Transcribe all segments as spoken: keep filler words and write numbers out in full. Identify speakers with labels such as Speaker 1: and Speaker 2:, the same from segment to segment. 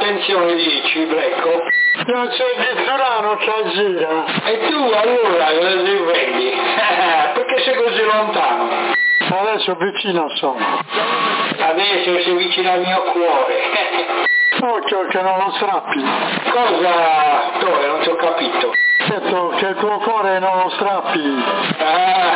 Speaker 1: attenzione dici, Brecco.
Speaker 2: Non c'è di Turano che gira.
Speaker 1: E tu allora cosa ti vedi? Perché sei così lontano?
Speaker 2: Adesso vicino sono.
Speaker 1: Adesso sei vicino al mio cuore.
Speaker 2: Occhio che non lo strappi.
Speaker 1: Cosa? Dove? Non ti ho capito.
Speaker 2: Detto che il tuo cuore non lo strappi.
Speaker 1: Ah.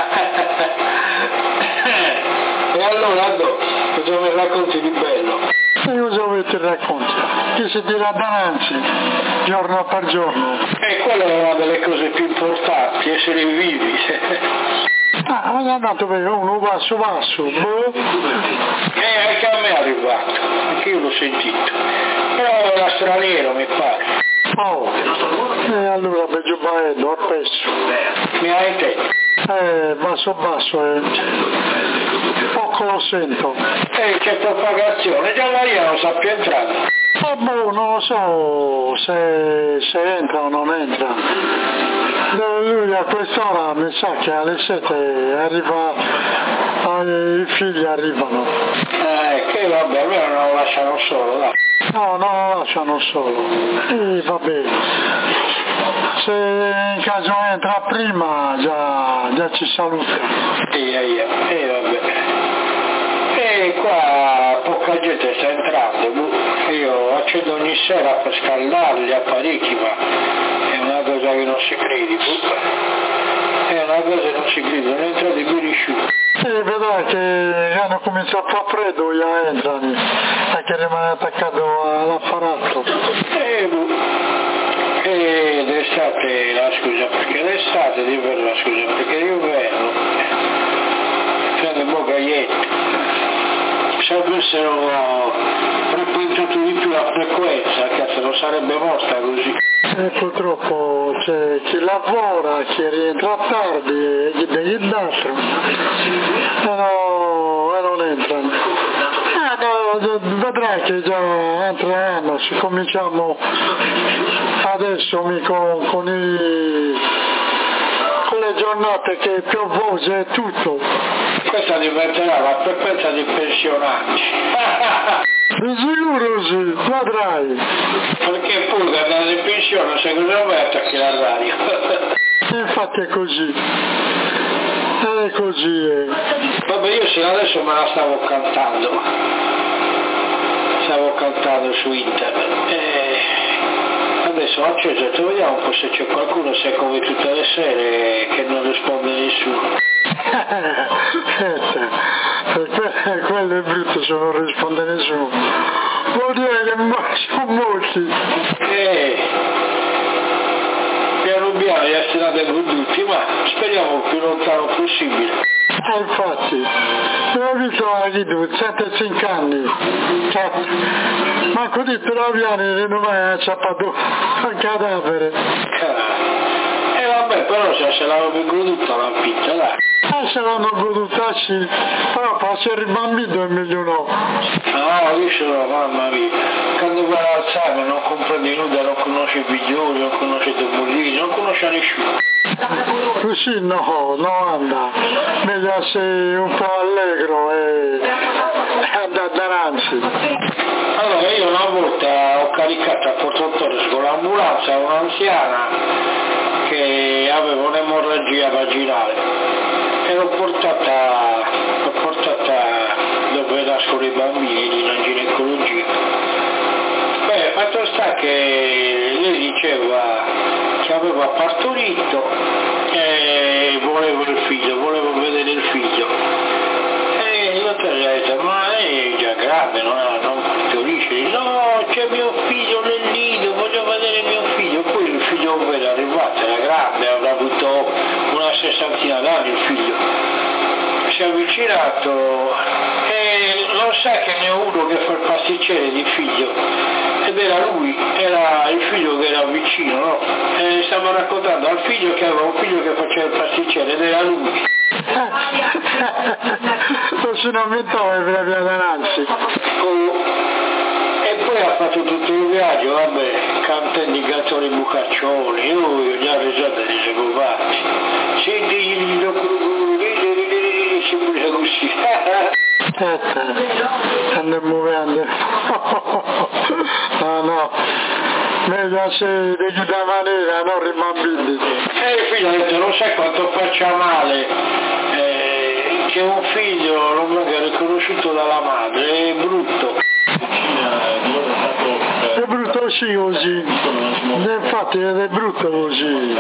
Speaker 1: E allora dove? Cosa mi racconti di bello?
Speaker 2: E cosa vuoi ti racconti? Che si tira davanti, giorno per giorno.
Speaker 1: E quella è una delle cose più importanti, essere vivi.
Speaker 2: Ah, è andato bene, uno basso basso. Boh.
Speaker 1: Eh, anche a me è arrivato, anche io l'ho sentito. Però era straniero, mi pare.
Speaker 2: Oh, e allora peggio bello, a peso.
Speaker 1: Mi hai detto?
Speaker 2: Eh, basso basso, eh. Poco lo sento.
Speaker 1: Eh, c'è propagazione, già Maria non sa più entrare.
Speaker 2: Ah, boh, non lo so se, se entra o non entra. Lui a quest'ora mi sa che alle sette arriva, eh, i figli arrivano.
Speaker 1: Eh, che vabbè, almeno non lo lasciano solo, dai.
Speaker 2: No, non lo lasciano solo. E vabbè. Se in caso entra prima già, già ci saluta.
Speaker 1: E eh, eh, vabbè. E qua poca gente sta entrando, io accendo ogni sera per scaldarli apparecchi, ma è una cosa che non si crede, è una cosa che non si crede, non entrate più riusciti.
Speaker 2: E vedrai che hanno cominciato a fare freddo, già entrano, anche rimane attaccato all'apparato.
Speaker 1: E ed estate la scusa, perché l'estate di per la scusa, perché l'inverno prende bogaglietto. Se avessero frequentato di più la frequenza, cazzo, non sarebbe morta così.
Speaker 2: E purtroppo c'è chi lavora, chi rientra tardi e chi degli altri. E, no, e non entrano. Eh, no, vedrai che già entreranno, se cominciamo adesso mi con, con, i, con le giornate che è piovose e tutto.
Speaker 1: Questa diventerà la frequenza di pensionati.
Speaker 2: Di sicuro sì, vedrai.
Speaker 1: Perché pure che andare in pensione, se cosa vai a attaccare la radio?
Speaker 2: E infatti è così. È così. Eh.
Speaker 1: Vabbè, io sì, adesso me la stavo cantando. Stavo cantando su internet. E adesso ho acceso e detto, vediamo un po' se c'è qualcuno, se è come tutte le sere, che non risponde nessuno.
Speaker 2: Eh, quello è brutto se non risponde nessuno. Vuol dire che sono molti.
Speaker 1: Eh, piano piano gli astinate tutti, ma speriamo il più lontano possibile.
Speaker 2: Eh, infatti, l'ho visto la video, settantacinque anni, cazzo, ma così per la piani non mai acciappato un cadavere.
Speaker 1: E eh, vabbè, però se se l'avevo goduta la pizza, dai.
Speaker 2: Eh, se l'hanno goduta sì, però passare il bambino è meglio no.
Speaker 1: No, io sono, mamma mia, quando vai all'Alzheimer non comprendi nulla, non conosce i figlioli, non conosce i topolini, non conosce nessuno.
Speaker 2: Così no, non anda, meglio essere un po' allegro e andare davanti.
Speaker 1: Allora io una volta ho caricato a Porto Torres con l'ambulanza un'anziana che aveva un'emorragia vaginale e l'ho portata, l'ho portata dove nascono i bambini, in ginecologia. Beh, fatto sta che lei diceva che aveva partorito e volevo il figlio, volevo vedere il figlio. E il dottore gli ha detto, ma è già grande, non, non partorisce. No, c'è mio figlio nel nido, voglio vedere mio figlio. Poi il figlio vero è arrivato, era grande, avrà avuto una sessantina d'anni il figlio. Si è avvicinato e non sa che ne ho uno che fa il pasticcere di figlio. Ed era lui, era il figlio che era vicino, no? E stavo raccontando al figlio che aveva un figlio che faceva il pasticcere ed era lui.
Speaker 2: Non si lamentava per la via davanti.
Speaker 1: Oh. E poi ha fatto tutto il viaggio, vabbè, canta indicatori bucaccioni, io già risate di seguovati. Senti, si pure così.
Speaker 2: Aspetta, ando muovendo. Ah no, meglio se di da maniera non rimambili.
Speaker 1: Eh figlio, non sai quanto faccia male eh, che un figlio non venga riconosciuto dalla madre, è brutto.
Speaker 2: È brutto così così, infatti è brutto così.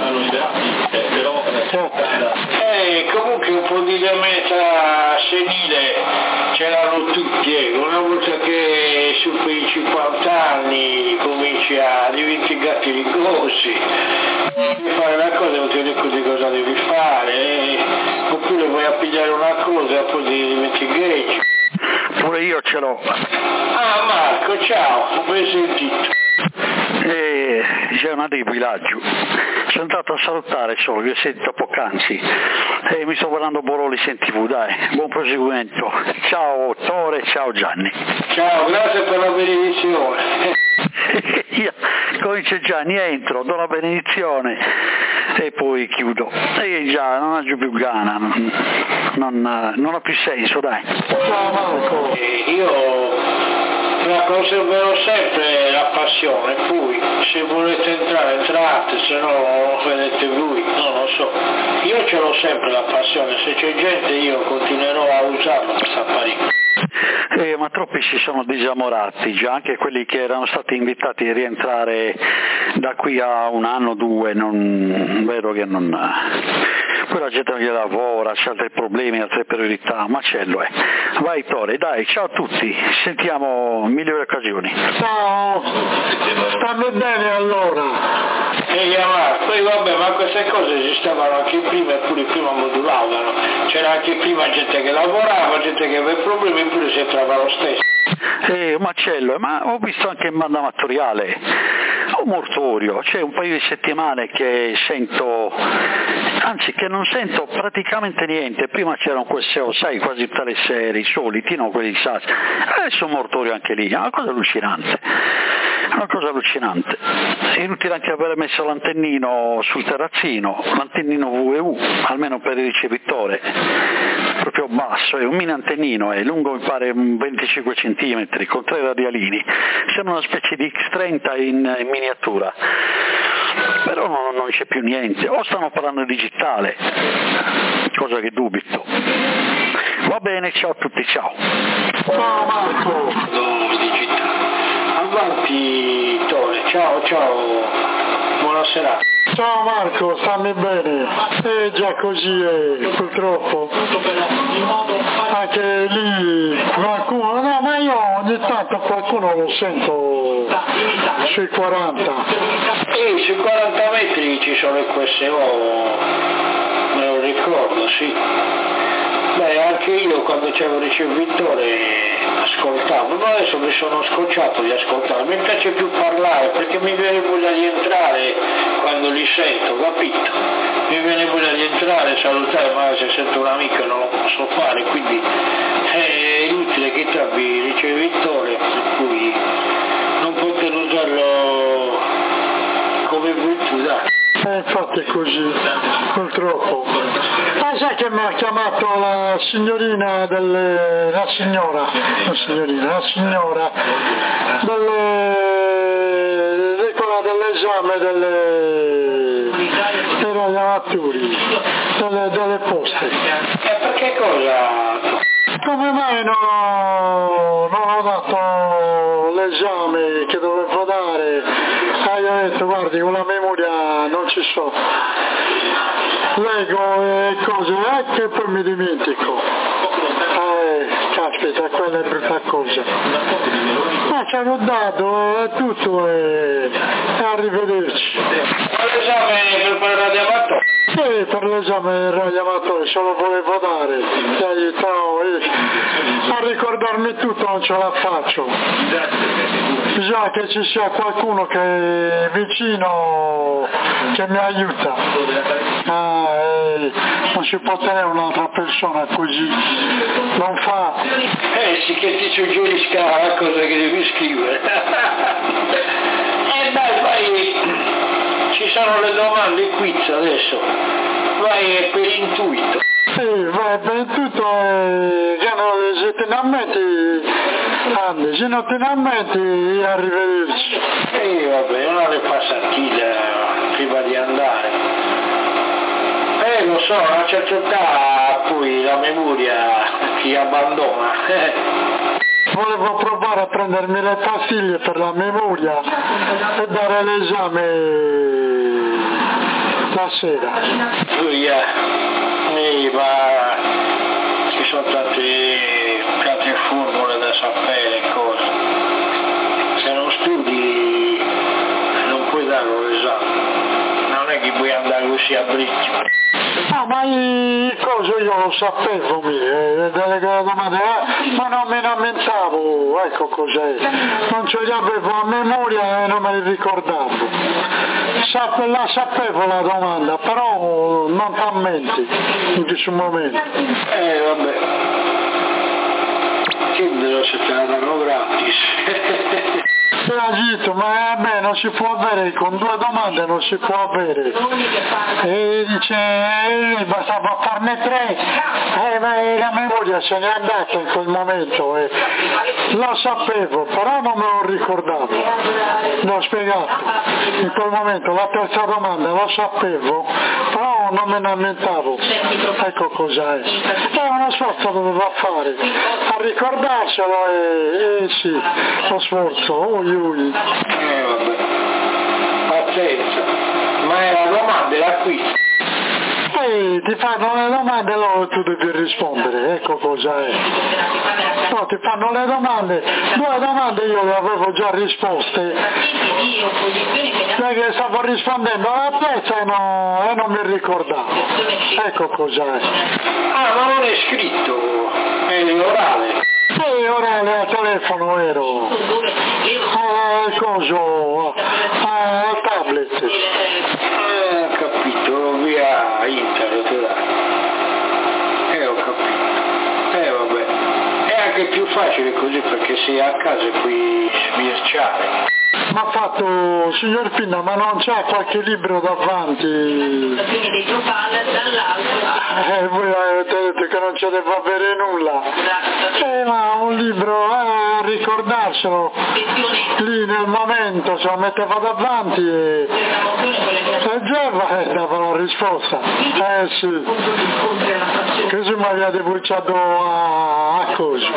Speaker 1: Eh, comunque un po' di demenza senile ce l'hanno tutti, eh. Una volta che superi i cinquanta anni cominci a dimenticare i grossi, fare una cosa non ti ricordi cosa devi fare, eh. Oppure vai a pigliare una cosa e poi ti dimentichi.
Speaker 3: Pure io ce l'ho.
Speaker 1: Ah Marco, ciao, ben sentito.
Speaker 3: E c'è una dei villaggio. Sono andato a salutare solo, vi ho sentito poc'anzi e mi sto guardando Boroli in tivù, dai, buon proseguimento. Ciao Tore, ciao Gianni.
Speaker 1: Ciao, grazie per la benedizione.
Speaker 3: Io comincio Gianni, entro, do la benedizione e poi chiudo. E già non ho più gana, non, non, non ha più senso, dai.
Speaker 2: Ciao Marco.
Speaker 1: Eh, io la conserverò sempre la passione, poi se volete entrare entrate, se no vedete voi, non lo so. Io ce l'ho sempre la passione, se c'è gente io continuerò a usarla questa apparecchio.
Speaker 3: Eh, ma troppi si sono disamorati, già anche quelli che erano stati invitati a rientrare da qui a un anno o due, non vedo che non... Poi la gente non gli lavora, c'è altri problemi, altre priorità, macello è. Vai Tore, dai, ciao a tutti, sentiamo migliori occasioni.
Speaker 2: Ciao, stammi bene allora.
Speaker 1: E ma poi vabbè, ma queste cose esistevano anche prima e pure prima modulavano. C'era anche prima gente che lavorava, gente che aveva problemi, eppure si entrava lo stesso.
Speaker 3: Eh, macello, ma ho visto anche in banda amatoriale, un mortorio, c'è un paio di settimane che sento, anzi che non sento praticamente niente. Prima c'erano queste, oh, sai, quasi tutte le serie, i soliti, no, quelli di Sassi, adesso un mortorio anche lì, è una cosa allucinante, è una cosa allucinante. È inutile anche aver messo l'antennino sul terrazzino, l'antennino V E U, almeno per il ricevitore, proprio basso, è un mini antennino, è lungo mi pare venticinque centimetri, con tre radialini, sembra una specie di X trenta in, in miniatura, però non, non c'è più niente, o stanno parlando di digitale, cosa che dubito. Va bene, ciao a tutti, ciao.
Speaker 2: Ciao Marco.
Speaker 1: No, digitale. Avanti Tore, ciao ciao, buona serata.
Speaker 2: Ciao Marco, stammi bene. Eh già così è, purtroppo. Anche lì qualcuno, no ma io ogni tanto qualcuno lo sento sui quaranta.
Speaker 1: E sui quaranta metri ci sono le Q S O, me lo ricordo, sì. Beh, anche io quando c'avevo il ricevitore ascoltavo, ma adesso mi sono scocciato di ascoltare, mi piace più parlare perché mi viene voglia di entrare quando li sento, capito? Mi viene voglia di entrare, salutare, ma se sento un amico non lo posso fare, quindi è inutile che tu abbia il ricevitore, per cui non poter usarlo come vuoi tu, dai.
Speaker 2: Eh, infatti è così, purtroppo. Ma sai che mi ha chiamato la signorina delle... la signora, la signorina, la signora delle... quella dell'esame delle... dei radiamatori, delle, delle poste.
Speaker 1: E perché cosa?
Speaker 2: Come mai non ho, non ho dato l'esame che dovevo dare? Ah, io ho detto, guardi, con la memoria non ci so. Leggo e cose, eh, che poi mi dimentico. Eh, caspita, quella è brutta cosa. Ma ci hanno dato, è tutto, e, e arrivederci.
Speaker 1: Ma l'esame per quel radiamatore?
Speaker 2: Sì, per l'esame del radiamatore, se lo volevo dare, ti aiutavo, a ricordarmi tutto non ce la faccio. Bisogna che ci sia qualcuno che è vicino, che mi aiuta. Ah, eh, non si può tenere un'altra persona così, non fa.
Speaker 1: Eh sì, che ti suggerisca la cosa che devi scrivere. E eh, dai, vai, ci sono le domande quiz adesso, vai per intuito.
Speaker 2: Sì, vai per intuito e se te ne ammetti, Andy, se non te ne ammetti, arrivederci.
Speaker 1: E vabbè, una le passatina prima di andare. Eh, lo so, a una certa età poi la memoria ti abbandona.
Speaker 2: Volevo provare a prendermi le pastiglie per la memoria e dare l'esame la sera.
Speaker 1: Via, eh, ma ci sono tante, tante formule da sapere, cose. Se non studi non puoi dare l'esame, non è che puoi andare così a bricchi.
Speaker 2: Ah, ma il coso io lo sapevo, mi, eh, delle domande, eh, ma non me ne lamentavo, ecco cos'è. Non ce li avevo a memoria e non me li ricordavo. Sape, la sapevo la domanda, però non ti ammenti in questo momento.
Speaker 1: Eh, vabbè. Chiedelo se te la danno gratis.
Speaker 2: Agito, ma a me non si può avere, con due domande non si può avere. E dice, eh, bastava farne tre, eh, ma la memoria se n'è andata in quel momento, eh. Lo sapevo, però non me lo ricordavo. L'ho spiegato, in quel momento la terza domanda lo sapevo, però non me ne lamentavo. Ecco cos'è. È uno sforzo doveva fare, a ricordarselo e, e sì, lo sforzo. Oh, ui. Eh
Speaker 1: vabbè, pazienza, ma è la domanda era qui.
Speaker 2: Ehi, ti fanno le domande e allora tu devi rispondere, ecco cosa è. No, ti fanno le domande, due domande io le avevo già risposte, perché stavo rispondendo alla terza e, no, e non mi ricordavo, ecco cosa è.
Speaker 1: Ah, ma non è scritto, è orale.
Speaker 2: Sì, orale al telefono ero, al coso, al tablet.
Speaker 1: Eh, ho capito, via internet, dai. Eh, ho capito. Eh, vabbè. È anche più facile così perché sei a casa e puoi sbirciare.
Speaker 2: Ma ha fatto, signor Pinna, ma non c'ha qualche libro davanti? Eh, voi avete detto che non ce ne fa avere nulla. Eh, ma un libro, eh, ricordarselo, lì nel momento se lo metteva davanti e, e già eh, dava la risposta. Eh sì, così mi avete bucciato a, a cosa.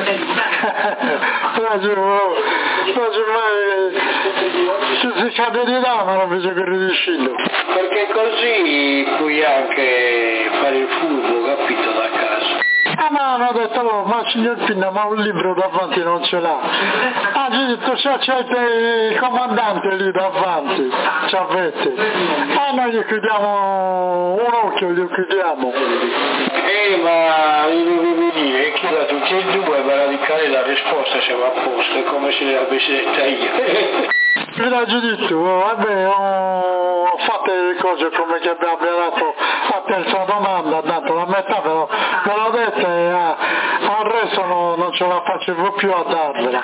Speaker 2: Se si cade di là ma non vedo che ridiscillo.
Speaker 1: Perché così puoi anche fare il furbo, capito, da casa.
Speaker 2: Ah ma hanno detto loro, ma signor Pinna, ma un libro davanti non ce l'ha. Ah, ci detto, se c'è il comandante lì davanti, ci avete. Ah, noi gli chiudiamo un occhio, gli chiudiamo.
Speaker 1: Eh, ma io devo dire che da tutti e due per radicare la risposta se va a posto, è come se l'avessi detta io.
Speaker 2: Mi l'ha già detto, vabbè, ho, ho fatto le cose come che abbiamo dato a terza domanda, dato la metà, però me l'ho detta e ah, al resto no, non ce la facevo più a darvela.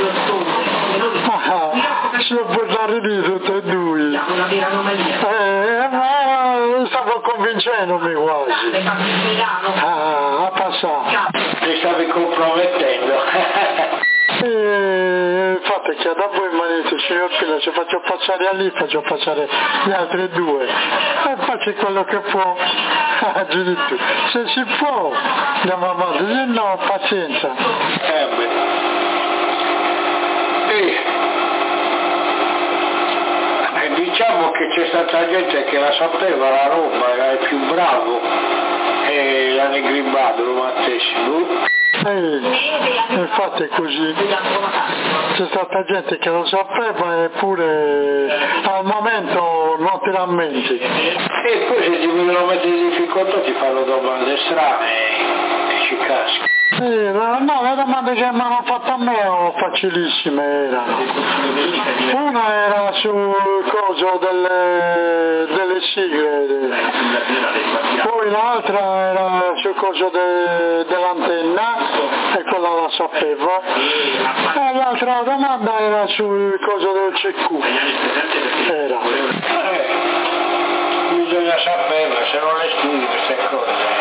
Speaker 2: Ah, ci ho portato di tutte e due. Eh, ma stavo convincendomi quasi. Ah, a passare.
Speaker 1: Ti stavi compromettendo.
Speaker 2: E infatti che da voi mi ha detto, signor Pino, ci faccio passare a lì, faccio passare gli altri due e faccio quello che può. Ah, giudizio, se si può andiamo avanti, se no pazienza.
Speaker 1: Eh beh. E, e diciamo che c'è stata gente che la sapeva la roba, era il più bravo e l'hanno ingribato lo battesimo.
Speaker 2: Eh, infatti è così, c'è stata gente che lo sapeva eppure al momento non ti rammenti.
Speaker 1: E poi se ti vogliono mettere in difficoltà ti fanno domande strane e ci caschi.
Speaker 2: Eh, no, le domande che mi hanno fatto a me erano facilissime, erano. Una era sul coso delle, delle sigle, poi l'altra era sul coso de, dell'antenna e quella la sapevo, e l'altra domanda era sul coso del C Q. Era.
Speaker 1: Eh, bisogna sapere, se non le studi queste cose.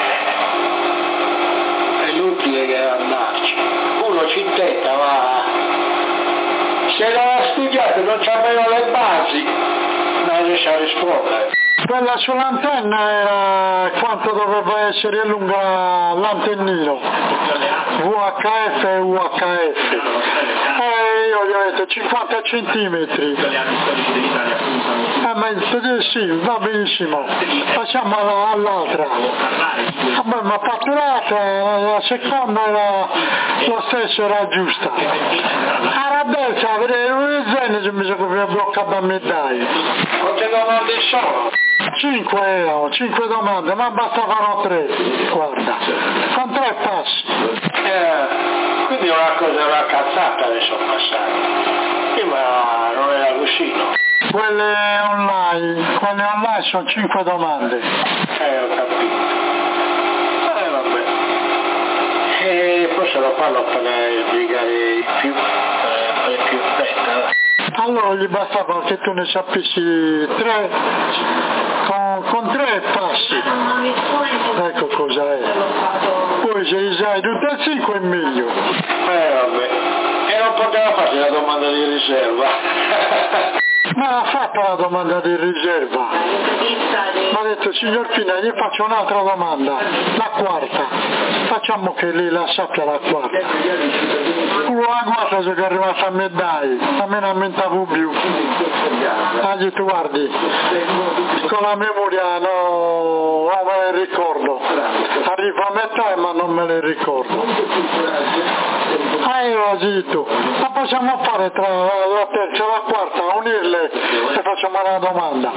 Speaker 1: È inutile che andarci. Uno ci tenta, ma se non ha studiato, non c'aveva le basi, non riesce a rispondere.
Speaker 2: Quella sull'antenna era quanto doveva essere lunga l'antennino, V H F e U H F. E io gli ho detto cinquanta centimetri. Eh, ma il sì, va benissimo, facciamo all'altra. Vabbè, ma fatturata, la seconda era lo stesso, era giusta. A destra, a vedere un esempio, mi sono bloccato a medaglia.
Speaker 1: Quante domande sono?
Speaker 2: Cinque erano, cinque domande, ma bastavano tre, guarda, con tre passi.
Speaker 1: Eh, quindi è una cosa, una cazzata adesso passare. Prima non era così, no?
Speaker 2: Quelle online, quelle online sono cinque domande.
Speaker 1: Eh, ho capito. Eh, vabbè. E poi se lo fanno per sbrigare di più, per fare più fretta.
Speaker 2: Allora gli bastava che tu ne sapessi tre, con, con tre passi. Ecco cosa è. Poi se li sai tutte e cinque è meglio.
Speaker 1: Eh vabbè. E non poteva fare la domanda di riserva.
Speaker 2: Ma ha fatto la domanda di riserva. Mi ha detto, signor Pina, gli faccio un'altra domanda, la quarta. Facciamo che lei la sappia la quarta. La quarta se che è arrivata a me dai, a me non mentavo più. Ha detto, guardi, con la memoria no, non me le ricordo. Arrivo a metà ma non me le ricordo. Ah, io ho detto, ma possiamo fare tra la terza e la quarta, unirle e facciamo una domanda.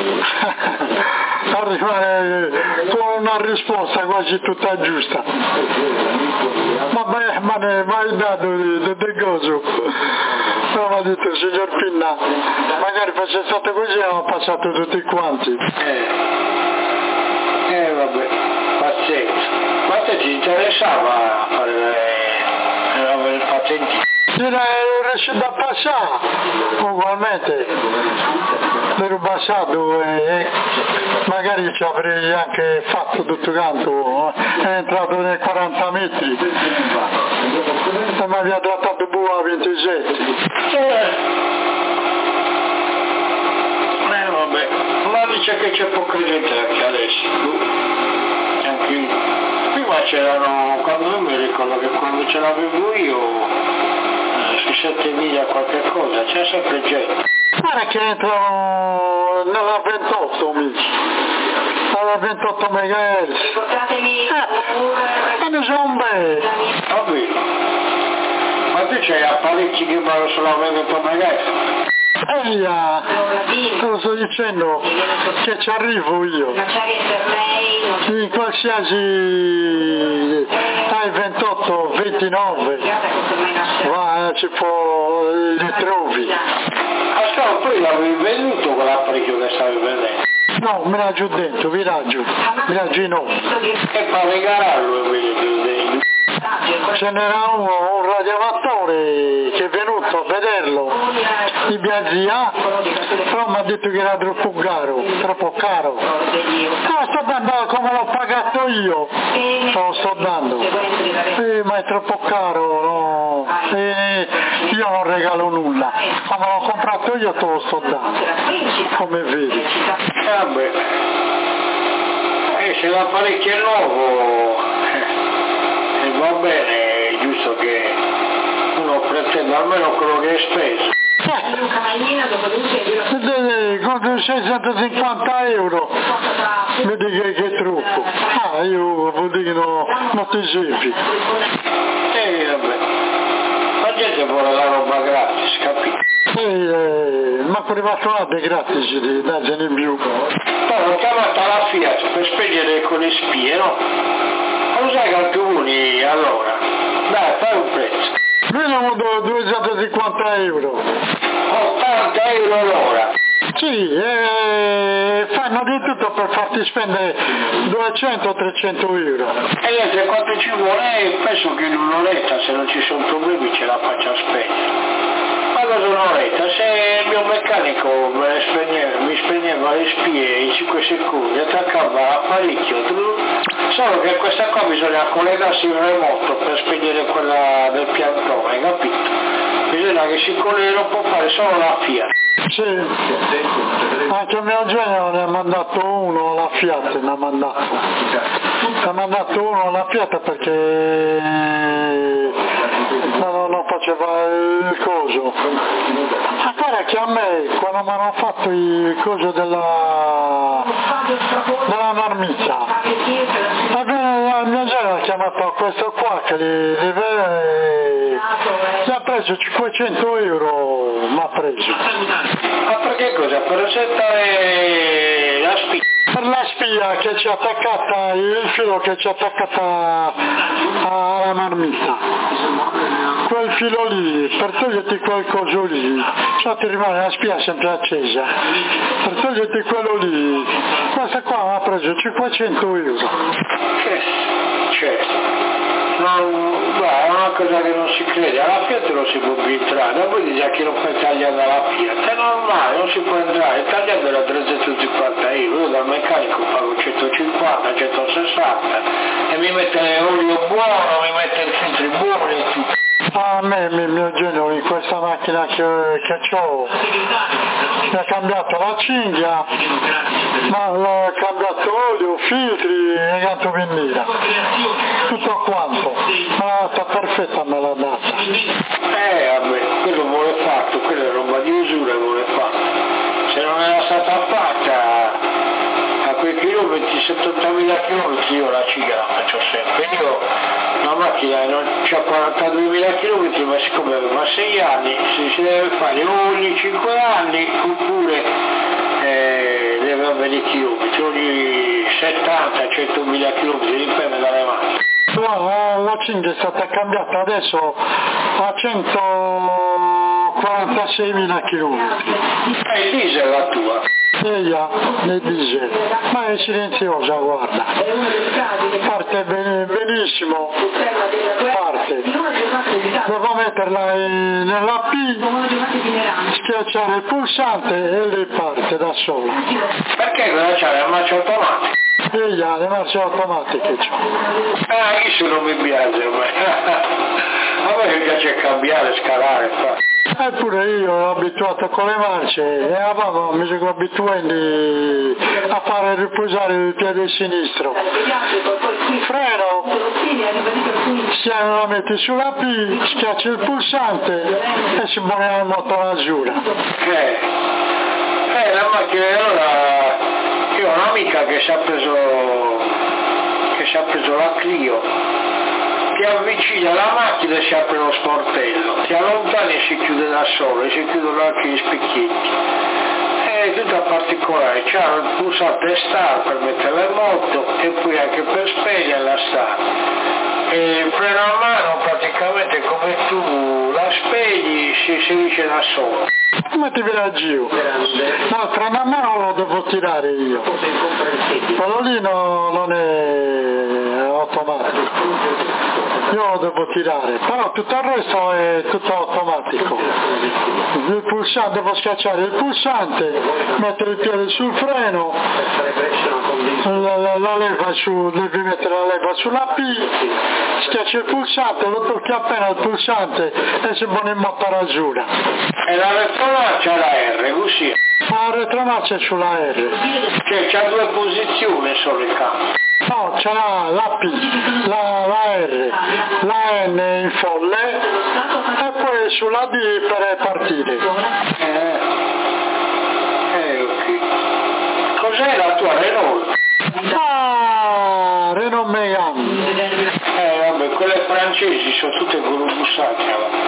Speaker 2: Arrivare con una risposta quasi tutta giusta. Ma beh, ma ne mai dato di, di, di coso. No, mi ha detto, signor Pinna, magari fosse stato così abbiamo passato tutti quanti.
Speaker 1: Eh, eh vabbè, pazienza. Ma te ti interessava fare le, le patenti?
Speaker 2: Era riuscito a passare ugualmente, l'ero passato e magari ci avrei anche fatto tutto quanto, è entrato nei quaranta metri e mi aveva trattato buono a ventisette.
Speaker 1: Eh, eh vabbè, ma dice che c'è poca gente anche adesso, anche prima c'erano, quando io mi ricordo che quando ce l'avevo io settemila qualche cosa, c'è sempre gente.
Speaker 2: Guarda che entrano nella ventotto, amici, nella ventotto megahertz.
Speaker 4: Ricordатemi
Speaker 2: Eh, e ne sono un bel.
Speaker 1: Vabbè. Ma tu c'hai apparecchi che vanno solo a ventotto megahertz?
Speaker 2: Eia, te lo sto dicendo che ci arrivo io. In qualsiasi dai ventotto ventinove va, ci può, li trovi.
Speaker 1: Ah, poi l'avevi venduto quell'apparecchio che stavi vendendo?
Speaker 2: No, me l'ha giù dentro, viraggio, viraggio in no.
Speaker 1: E per regalarlo quello che
Speaker 2: Ce n'era uno, un radioamatore che è venuto a vederlo di Biazia, però mi ha detto che era troppo caro, troppo caro. No, sto dando come l'ho pagato io, te lo sto dando. Eh, ma è troppo caro, no. Eh, io non regalo nulla, come l'ho comprato io te lo sto dando, come vedi.
Speaker 1: Eh, vabbè. E se l'apparecchio è nuovo, eh, va bene, è giusto che uno pretenda almeno quello che è speso.
Speaker 2: Eh, con seicentocinquanta euro mi dico che è troppo. Ah, io vuol dire che no, non ti servi.
Speaker 1: Eh, vabbè. La gente vuole la roba gratis, capito?
Speaker 2: Eh, ma per arrivare gratis di dargene in più.
Speaker 1: Poi l'ho chiamata alla Fiat per spegnere con le spie, no? Ma lo sai quanto vuoi allora? Dai, fai un prezzo.
Speaker 2: Minimo duecentocinquanta euro.
Speaker 1: ottanta euro l'ora.
Speaker 2: Sì, eh, fanno di tutto per farti spendere duecento trecento euro.
Speaker 1: E io se quanto ci vuole, penso che in un'oretta, se non ci sono problemi, ce la faccia spegnere. Ma cosa un'oretta? Se il mio meccanico me le spegneva, mi spegneva le spie in cinque secondi, attaccava l'apparecchio, solo che questa qua bisogna collegarsi in remoto per spegnere quella del piantone, capito? benzina che si collega può fare solo la Fiat.
Speaker 2: Sì, anche mio genio ne ha mandato uno alla Fiat, ne ha mandato. Ne ha mandato uno alla Fiat perché non, non faceva il coso. Ancora che a me, quando mi hanno fatto il coso della, della marmita, il mio genio ha chiamato questo qua che li, li vede, gli ha preso cinquecento euro, mi ha preso.
Speaker 1: Ma perché cosa? Per accettare la spia?
Speaker 2: Per la spia che ci è attaccata, il filo che ci è attaccata alla marmita. Quel filo lì, per toglierti quel coso lì, cioè ti rimane la spia sempre accesa. Per toglierti quello lì, questa qua mi ha preso cinquecento euro.
Speaker 1: Che c'è? Non, beh, è una cosa che non si crede, alla Fiat non si può più entrare, poi dice che non fai tagliare la Fiat, è normale, non si può entrare, tagliare da trecentocinquanta euro, io dal meccanico pago centocinquanta, centosessanta e mi mette l'olio buono, mi mette i filtri buoni e tutto.
Speaker 2: A me, il mio genio, in questa macchina che, che ho, mi ha cambiato la cinghia, ma ha cambiato olio, filtri e gatto vendita, tutto quanto, ma sta perfetta me l'ha data.
Speaker 1: Eh vabbè, quello vuole fatto, quella è roba di usura vuole fatto, se non era stata fatta a quei chilometri, settantamila chilometri io la ciglia la faccio sempre, io la macchina non c'ha quarantaduemila chilometri, ma siccome aveva sei anni si, si deve fare ogni cinque anni oppure eh, deve avere i chilometri, ogni settanta centomila chilometri, dipende dalle macchine.
Speaker 2: No, la cinghia è stata cambiata adesso a centoquarantaseimila chilometri.
Speaker 1: È il diesel la tua?
Speaker 2: Ella nel diesel, ma è silenziosa, guarda, parte ben, benissimo, parte, devo metterla in, nella P, schiacciare il pulsante e lei parte da sola.
Speaker 1: Perché cosa c'ha le marce automatiche?
Speaker 2: Ella, le marce automatiche c'ho.
Speaker 1: Ah, io non mi piace, a me mi piace cambiare, scalare, fare.
Speaker 2: Eppure io ero abituato con le marce e avevamo, mi sono abituando a fare riposare il piede sinistro. Freno, se lo metti sulla P, schiacci il pulsante e si muove il motore a giura.
Speaker 1: Eh, eh, la macchina allora, io ho un'amica che si è preso, che si è preso la Clio. Ti avvicina alla macchina e si apre lo sportello, ti allontani e si chiude da solo, e si chiudono anche gli specchietti. È tutta particolare, c'ha il pulsante start per metterla in moto e poi anche per spegnere la start. E il freno a mano praticamente come tu la spegni si inserisce da solo.
Speaker 2: Come ti viene a giro? No, il freno a mano lo devo tirare io. Quello lì no, non è automatico. Io lo devo tirare, però tutto il resto è tutto automatico. Il pulsante, devo schiacciare il pulsante, mettere il piede sul freno, la, la, la leva su, devi mettere la leva sulla P, schiacci il pulsante, lo tocchi appena il pulsante e si pone in motore a giura.
Speaker 1: E la retromarcia è la R, così.
Speaker 2: La retromarcia è sulla R.
Speaker 1: Cioè c'ha due posizioni solo il campo.
Speaker 2: No, c'è la, la P, la, la R, la N in folle e poi sulla D per partire.
Speaker 1: Eh, eh ok. Cos'è la tua Renault?
Speaker 2: Ah, Renault Megane.
Speaker 1: Eh vabbè, quelle francesi sono tutte bussate.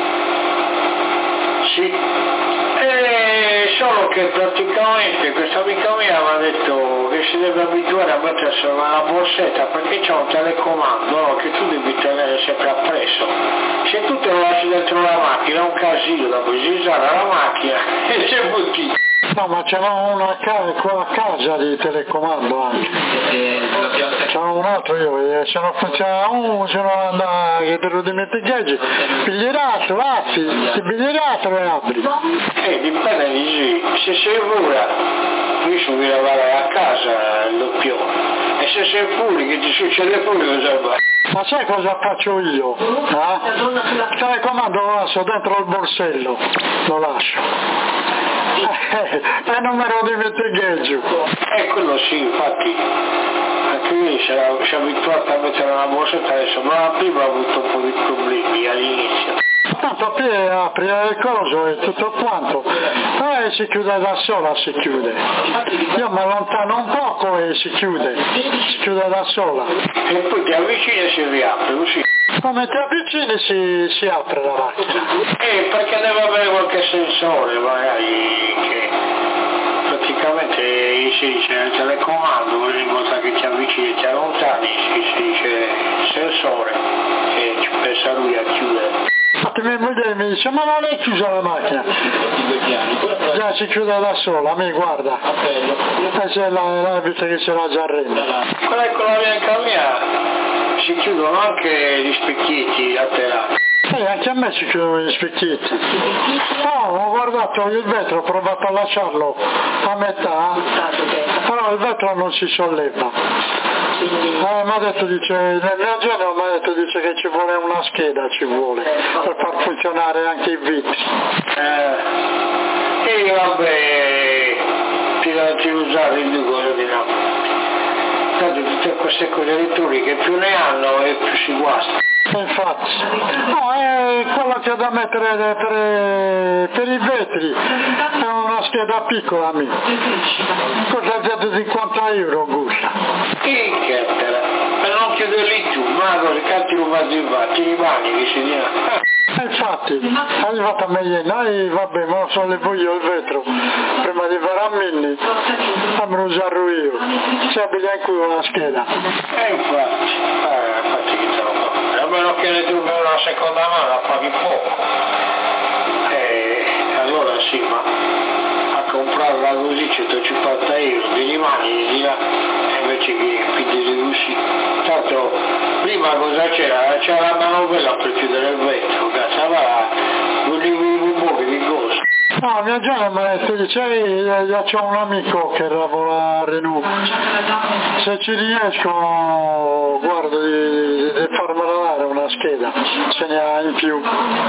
Speaker 1: Sì. Eh, solo che praticamente questa amica mia mi ha detto che si deve abituare a mettersi nella borsetta perché c'è un telecomando, no, che tu devi tenere sempre appresso. Se tu te lo lasci dentro la macchina è un casino, dopo si usare la macchina e c'è butti.
Speaker 2: No, ma c'è una ca- a casa di telecomando anche. C'è un altro io, se non funziona uno, se non anda che te lo dimentichi, pigli l'altro, vazzi, ti pigli l'altro e apri.
Speaker 1: Eh, dipende di se sei pura, qui su devi lavare a casa il doppione. E se sei pure, che ti succede pure, cosa fai?
Speaker 2: Ma sai cosa faccio io? Eh? Il telecomando lo lascio dentro il borsello, lo lascio. Eh, e non me lo dimenticheggio.
Speaker 1: Eh, quello sì, infatti. Anche io si è abituato a mettere una borsetta adesso, ma prima ho avuto un po' di problemi all'inizio.
Speaker 2: Tanto qui apri il coso e tutto quanto, e si chiude da sola, si chiude. Io mi allontano un poco e si chiude, si chiude da sola.
Speaker 1: E poi ti avvicini e si riapre, così.
Speaker 2: Come ti avvicini si, si apre la macchina.
Speaker 1: Eh, perché deve avere qualche sensore magari che praticamente si dice nel telecomando, ogni volta che ti avvicini e ti allontani si, si dice sensore e ci pensa lui a chiudere.
Speaker 2: Infatti mia moglie mi dice ma non è chiusa la macchina, già si chiude da sola, a me guarda, e se la, la vita che se la già rende.
Speaker 1: Quella è con la bianca mia, si chiudono anche gli specchietti laterali.
Speaker 2: E anche a me si chiudono gli specchietti. Oh, ho guardato il vetro, ho provato a lasciarlo a metà, però il vetro non si solleva. Eh, mi ha detto, dice, nel genere mi ha detto, dice che ci vuole una scheda, ci vuole, per far funzionare anche i vitri.
Speaker 1: Eh, e vabbè, prima di usare il dico di no. Tanto tutte queste cose elettroniche più ne hanno e più si guasta.
Speaker 2: Infatti, no, è quello che ho da mettere per, per i vetri, è una scheda piccola mia, costa centocinquanta euro gusta.
Speaker 1: Che chiattera, per non chiuderli giù, ma cosa, canti un vaso in va, ti rimani che si dirà.
Speaker 2: Infatti, è arrivata a me, noi vabbè, ma lo sollevo io il vetro, prima di fare a Minni, fammi usarlo io, si abbilia in cui una scheda.
Speaker 1: E infatti, eh, infatti che te lo fa, a meno che ne trovi una seconda mano, la paghi poco. E allora sì, ma a comprarla così centocinquanta euro, ti rimani di là, invece che pigli così. Tanto prima cosa c'era? C'era la manovella per chiudere il vetro, cazzo, volevo un po' di cosa.
Speaker 2: No, mia giovane mi ha detto, dice, io ho un amico che lavora a Renault, se ci riesco, guarda, di, di farmela dare una scheda, ce ne ha in più,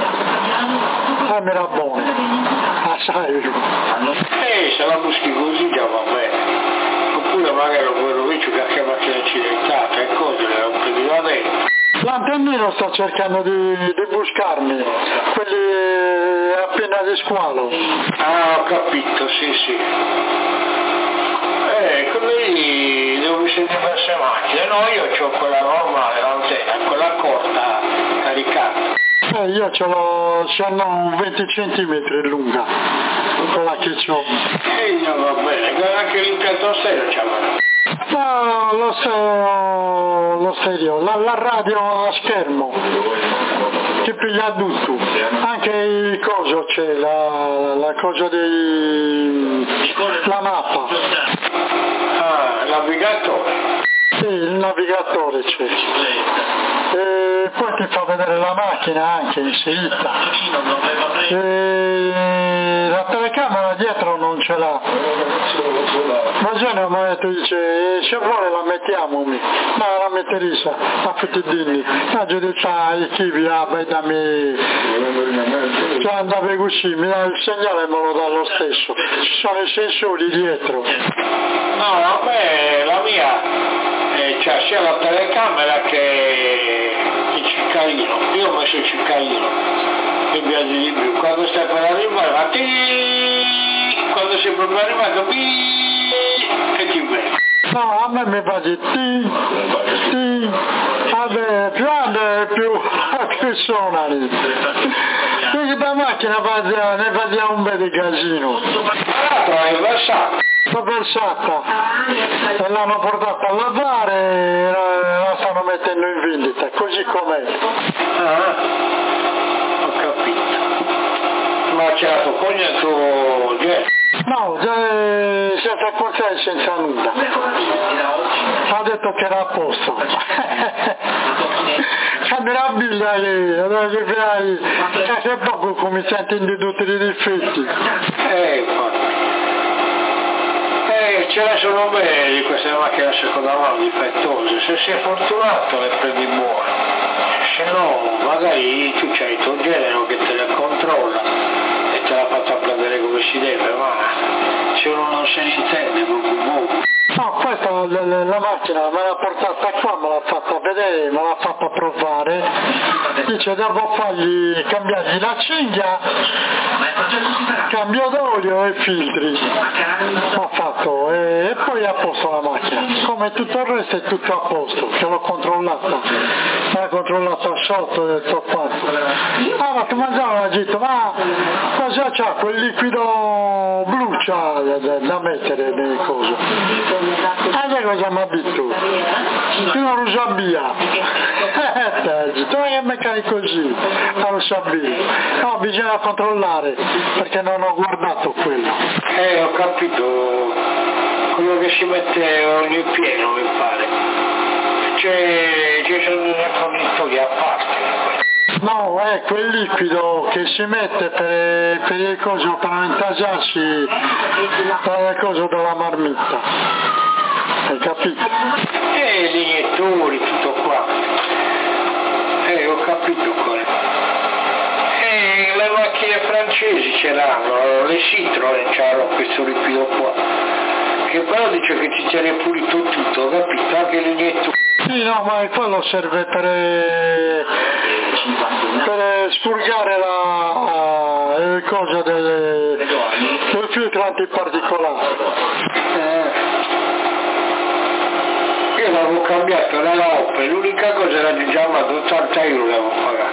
Speaker 2: e mi era buona, ah sai.
Speaker 1: Eh, se la buschi così già va bene. Oppure magari quello vecchio che ha macchina accidentata e cose, le ho preso da dentro.
Speaker 2: L'antennino sta cercando di, di buscarmi, quelli appena di squalo.
Speaker 1: Ah, ho capito, sì, sì. Eh, quelli dove sono diverse macchine. No, io ho quella normale, l'antenna, quella corta, caricata.
Speaker 2: Eh, io ce l'ho, sono venti centimetri lunga, quella che c'ho.
Speaker 1: E io va bene, anche l'impianto stereo c'è.
Speaker 2: No, lo stereo, lo stereo, la, la radio a schermo, che piglia tutto, anche il coso c'è, la, la cosa dei, la mappa.
Speaker 1: Ah, il navigatore.
Speaker 2: Sì, il navigatore c'è. E poi ti fa vedere la macchina anche inserita. E la telecamera dietro non ce l'ha. Ma Genio mi ha detto, dice, se vuole la mettiamo, ma la metterisa, a fitidini. La giudizia i chivi, ah, beh, dammi, cioè andava così, mi dà il segnale e me lo dà lo stesso. Ci sono i sensori dietro.
Speaker 1: No, a me, la mia, eh, c'ha sia la telecamera che il ciccarino. Io ho messo il ciccarino, il viaggio di più. Quando stai per arrivare, va ti, quando sei proprio arrivato, e ti vedi.
Speaker 2: No, a me mi fa di ti, ti, vabbè, più grande più, più suona lì. Quindi la macchina faccia, ne faceva un bel di casino.
Speaker 1: L'altra è versata.
Speaker 2: L'ho versata e l'hanno portata a lavare e la stanno mettendo in vendita, così com'è.
Speaker 1: Ah, ho capito. Ma c'è la tua cogna il tuo gesto?
Speaker 2: No, già senza consigli, senza nulla. Ha detto che era a posto. Cambierà biglia che adesso che hai, c'è poco come senti in tutti i difetti.
Speaker 1: Eh, infatti. Eh, ce ne sono belle di queste macchine a seconda mano difettose, se sei fortunato le prendi buone, se no magari tu c'hai il tuo genero che te le controlla e te l'ha fatta prendere come si deve, ma se uno non se ne intende proprio buono.
Speaker 2: No, questa la, la, la macchina me l'ha portata qua, me l'ha fatta vedere, me l'ha fatta provare, dice devo fargli, cambiargli la cinghia, cambio d'olio e filtri, ho fatto e, e poi a posto la macchina, come tutto il resto è tutto a posto, che l'ho controllata, l'ho controllata sotto e tutto quanto. Ah, ma tu mangiavo la gita, ma cosa c'ha quel liquido blu c'ha da, da, da mettere nel coso? Ah, sai cosa mi ha detto? Tu non lo sabbia. Eh, tu che mi cai così? Non lo sabbia. No, bisogna controllare, perché non ho guardato quello.
Speaker 1: Eh, ho capito. Quello che si mette ogni pieno, mi pare. C'è, ci sono dei fornitori a parte.
Speaker 2: No, è quel liquido che si mette per, per il coso, per intasarsi per il coso della marmitta. Hai capito?
Speaker 1: E gli iniettori, tutto qua. Eh, ho capito quello. E le macchine francesi ce l'hanno, le Citroen c'hanno questo liquido qua. Che però dice che ci tiene pulito tutto, capito? Anche l'iniettore.
Speaker 2: Sì, no, ma quello serve per, per spurgare la, la cosa del, del filtro antiparticolare.
Speaker 1: Eh. Io l'avevo cambiato nella Opel, l'unica cosa era di già ottanta euro l'avevo pagato.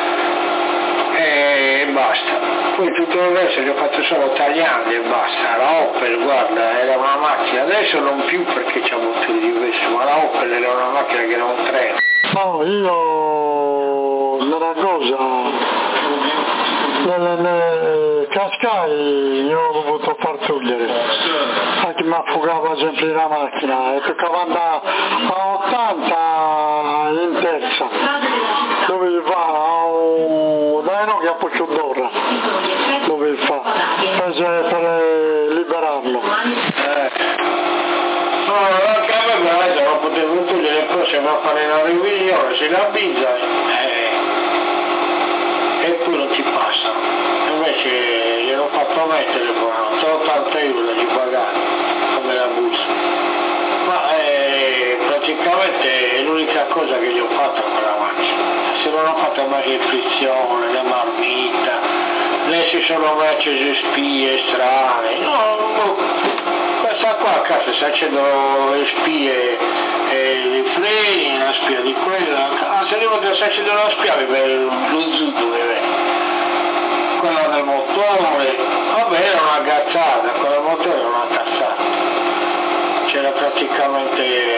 Speaker 1: E basta. Poi tutto il resto gli ho fatto solo tagliandi e basta. La Opel, guarda, era una macchina, adesso non più perché c'ha motori diversi, ma la Opel era una macchina che era un treno.
Speaker 2: No, io nella cosa, nelle, nelle cascai io ho dovuto far togliere, anche mi affogava sempre la macchina e toccava andare a ottanta in terza, dove va a dai no che a Poccio d'Orra, dove fa, per, per liberarlo.
Speaker 1: Eh. No, anche a me guarda, non potevo togliere il prossimo a fare la revisione, si la bizza eh, e poi non ti passa. Invece gliel'ho fatto mettere qua, ottanta euro da ci pagare come la busta. Ma eh, praticamente è l'unica cosa che gli ho fatto con la macchina. Se non ho fatto mai riflessione, le marmita, né si sono messe spie strane, no, no. Questa qua a casa si accendono le spie e i freni, la spia di quella, ah, se devo che si accendono la spia mi vede lo zucco che vede. Quella del motore, vabbè era una gazzata, quella del motore era una cazzata. C'era praticamente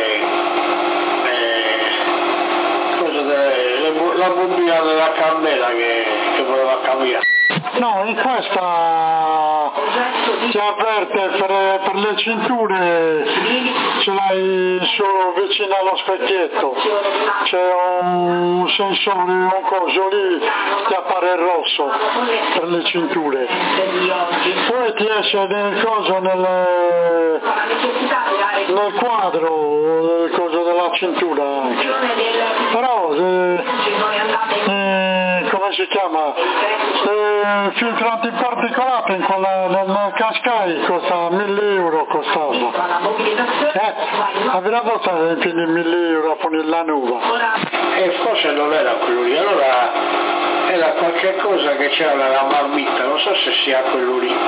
Speaker 1: eh, cosa delle, le, la bobina della candela che, che voleva cambiare.
Speaker 2: No, in questa si avverte per, per le cinture, ce l'hai solo vicino allo specchietto, c'è un sensore, un coso lì che appare rosso per le cinture, poi ti esce nel coso nel, nel quadro il coso della cintura anche, però eh, eh, come si chiama? Eh, filtro antiparticolato in quella, nel, nel Qashqai costa mille euro costava. Eh, la vera volta quindi mille euro con la nuova.
Speaker 1: E forse non era quello lì, allora era qualche cosa che c'era nella marmitta, non so se sia quello lì.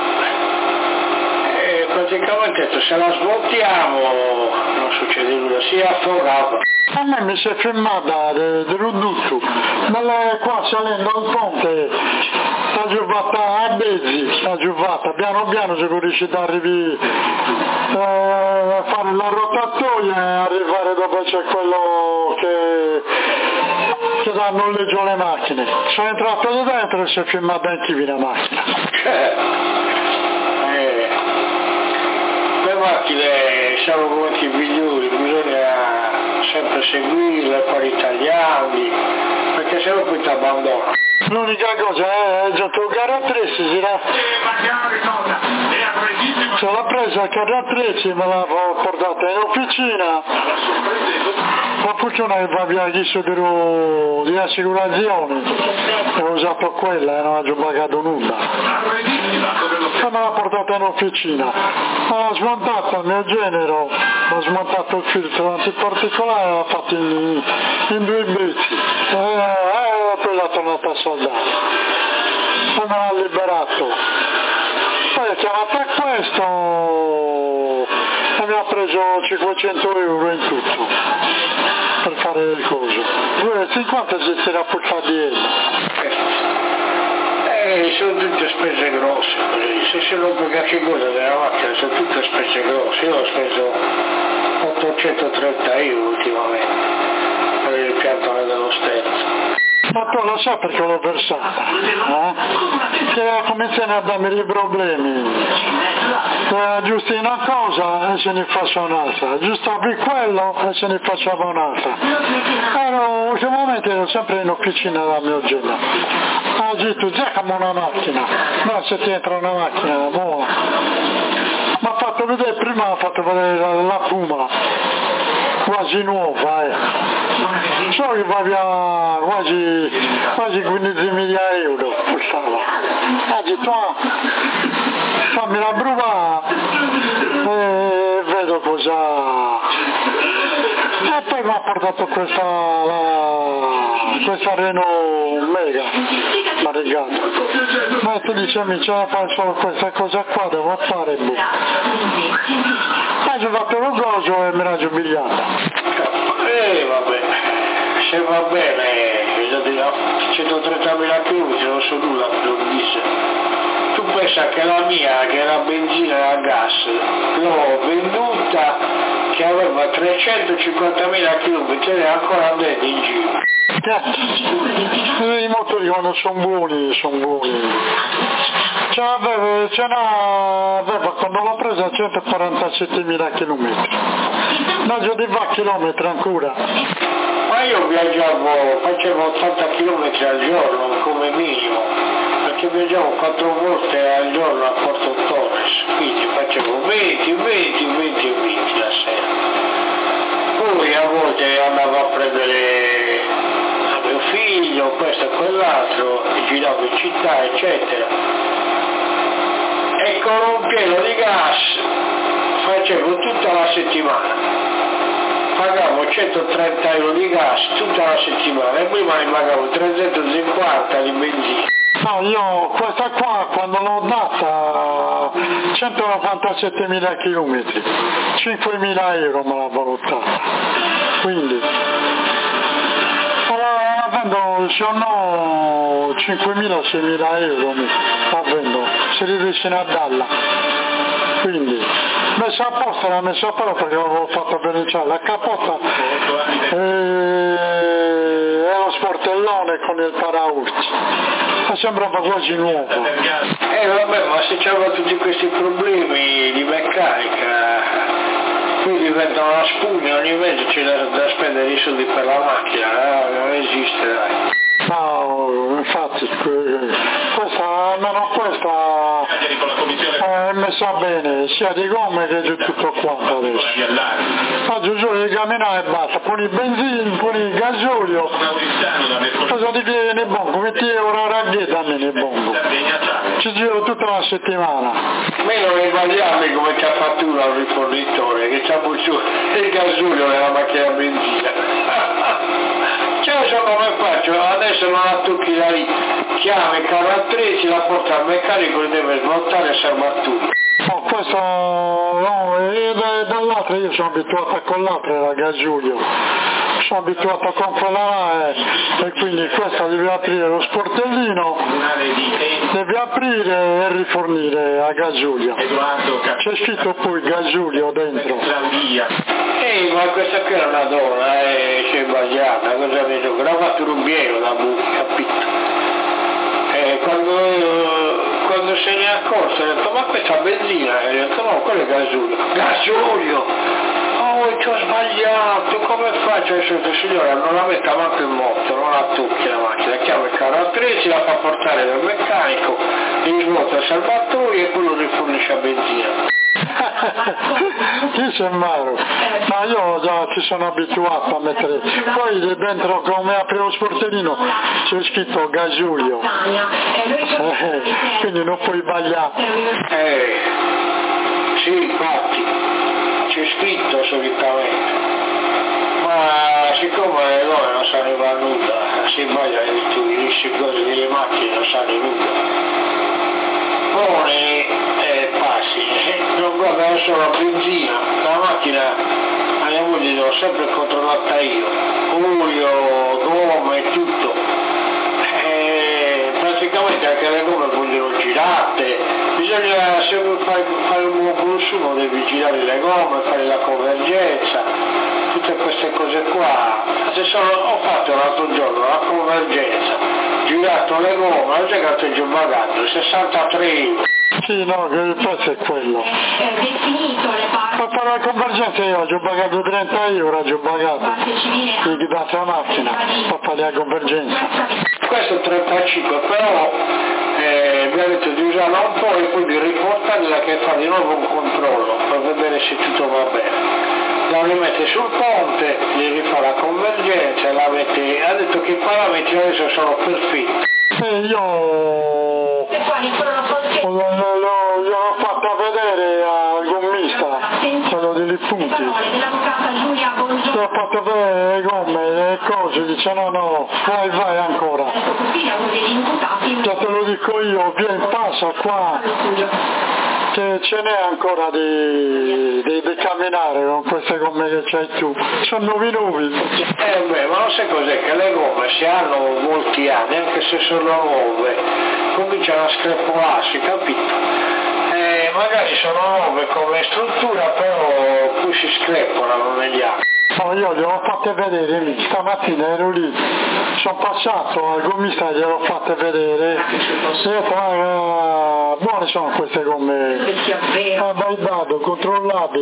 Speaker 1: E praticamente se la smontiamo non succede nulla, si affogava.
Speaker 2: A me mi si è fermata dell'udutto, qua salendo il ponte, sta giovata a Bezzi, sta giovata, piano piano se riesci ad arrivare eh, a fare la rotatoia e arrivare dove c'è quello che, che dà noleggio alle macchine. Sono entrato da dentro e si è fermata anche la macchina.
Speaker 1: eh, le macchine sono come i migliori, bisogna sempre seguirle, fare i tagliandi, perché se no poi ti abbandona.
Speaker 2: L'unica cosa è già tu caratteristici, Ce l'ha presa a Carrattrezzi, me l'ha portata in officina, ma fortuna che va via chissà di assicurazione, e ho usato quella e non ho pagato nulla. E me l'ha portata in officina, ha smontato il mio genero, ho smontato il filtro antiparticolare e l'ha fatto in, in due pezzi, e, e poi l'ha tornata a soldare, poi me l'ha liberato. Poi è chiamato a questo e mi ha preso cinquecento euro in tutto per fare le cose. duecentocinquanta si si era portato dietro.
Speaker 1: Eh, sono tutte spese grosse, se si rompe qualche cosa della macchina sono tutte spese grosse. Io ho speso ottocentotrenta euro ultimamente per il piantone dello sterzo.
Speaker 2: Ma tu lo sai perché l'ho versata, eh? Che cominciano a darmi dei problemi, eh, giusto una cosa e se ne faccio un'altra, giusto per quello e se ne facciamo un'altra. Ero, ultimamente ero sempre in officina da mio genere, ho detto già come una macchina, no se ti entra una macchina, boh. Mi ha fatto vedere, prima mi ha fatto vedere la, la Puma, quasi nuova, eh. So che va via quasi, quasi quindicimila euro costava. Ha detto, ah, fammi la prova e vedo cosa. E poi mi ha portato questa, la, questa Renault Mega, la regata. Ma tu dici, mi ce la fai solo questa cosa qua, devo fare, boh. Ha giocato lo gozo e me l'ha giubigliata.
Speaker 1: Eh vabbè, se va bene, centotrentamila chilometri non so nulla, non dice. Tu pensa che la mia, che era benzina e a gas, l'ho venduta che aveva trecentocinquantamila chilometri ed è ancora andando in giro.
Speaker 2: Eh, I motori quando sono buoni, sono buoni. Ce n'aveva, ce n'aveva quando l'ho presa centoquarantasettemila chilometri. Mezzo di va chilometri ancora.
Speaker 1: Ma io viaggiavo, facevo ottanta chilometri al giorno come minimo, perché viaggiavo quattro volte al giorno a Porto Torres, quindi facevo venti, venti, venti e venti la sera. Poi a volte andavo a prendere a mio figlio, questo e quell'altro, giravo in città, eccetera. E con un pieno di gas facevo tutta la settimana. Pagavo centotrenta euro di gas tutta la settimana e prima ne pagavo trecentocinquanta di benzina.
Speaker 2: No, io questa qua quando l'ho data centonovantasettemila chilometri, cinquemila euro me l'ha valutata. Quindi allora vendo, se no cinquemila seimila euro la vendo, se riescono a darla. Quindi messa a posto, l'ha messa a posto perché l'avevo fatto verniciare la capotta e, e lo sportellone con il paraurti, ma sembrava quasi nuovo.
Speaker 1: Eh vabbè, ma se c'erano tutti questi problemi di meccanica, qui diventa una spugna, ogni mese c'è da, da spendere i soldi per la macchina, eh? Non esiste, dai.
Speaker 2: No, infatti questa, almeno questa è messa bene, sia di gomme che di tutto quanto adesso. Oggi giuro di camminare e basta, poi il benzina, poi il gasolio, cosa ti viene nel bongo, metti euro a ragghetta a me nel bongo, ci giro tutta la settimana.
Speaker 1: Meno che sbagliarmi come c'ha fattura un rifornitore, che c'ha il gasolio nella macchina a benzina. Cioè, so come faccio, adesso non la tocchi da lì, chiama il Carrattrezzi, la porta al meccanico e deve smontare e serbattura.
Speaker 2: No, questo no, e dall'altra io sono abituato con l'altra, era Gagiulio, sono abituato con quella là e, e quindi questa deve aprire lo sportellino, deve aprire e rifornire a Gagiulio. C'è scritto poi Gagiulio dentro.
Speaker 1: Ehi, ma questa qui è una donna, eh, c'è sbagliata, cosa mi dico? L'ha fatto rubiero da buco, capito? E quando, quando se ne è accorto, ha detto, ma questa benzina, e ho detto, no, quello è gasolio. Gasolio! Oh, ci ho sbagliato, come faccio? E ho detto, signora, non la metta manco in moto, non la tocchi la macchina, chiama il Carrattrezzi, la fa portare dal meccanico, gli svuota il serbatoio e quello rifornisce a benzina.
Speaker 2: Chi c'è Maro? Ma io già ci sono abituato a mettere, poi dentro come apre lo sportellino c'è scritto Gagiulio, eh, quindi non puoi sbagliare.
Speaker 1: Eh, sì, infatti, c'è scritto solitamente, ma siccome le donne non sanno fare nulla, si sbaglia di tutti, queste cose delle macchine non sanno nulla. Poi eh, passi, eh, non guardano solo la benzina, la macchina a mia moglie l'ho sempre controllata io, olio, gomme e tutto. Eh, praticamente anche le gomme vogliono girate, bisogna se vuoi fare, fare un buon consumo devi girare le gomme, fare la convergenza, tutte queste cose qua. Adesso ho fatto l'altro giorno la convergenza, girato le gomme, ho girato giù pagato sessantatré euro.
Speaker 2: Sì, no, il prezzo è quello. Per fare la convergenza io ho pagato trenta euro, ho pagato di date la macchina per fare la convergenza.
Speaker 1: Questo è trentacinque, però eh, mi ha detto di usarla un po' e poi di riportarla che fa di nuovo un controllo per vedere se tutto va bene. La rimette sul ponte, gli rifà la convergenza, la mette, ha detto che i parametri adesso sono perfetti.
Speaker 2: E io gliel'ho fatta vedere al gommista, quello degli punti, gli ho fatto vedere le gomme, le cose, dice no no, vai vai ancora, già te lo dico io, vieni passa qua, che ce n'è ancora di, di, di camminare con queste gomme che c'hai tu, sono nuovi nuovi.
Speaker 1: Eh beh, ma non sai cos'è, che le gomme se hanno molti anni, anche se sono nuove, cominciano a screpolarsi, capito? Eh, magari sono nuove come struttura, però poi si screpolano negli anni.
Speaker 2: No, io gliel'ho fatte vedere, stamattina ero lì, sono passato al gommista, gliel'ho fatte vedere, e ho detto, ah, buone sono queste gomme, ah, vai vado, controllabili,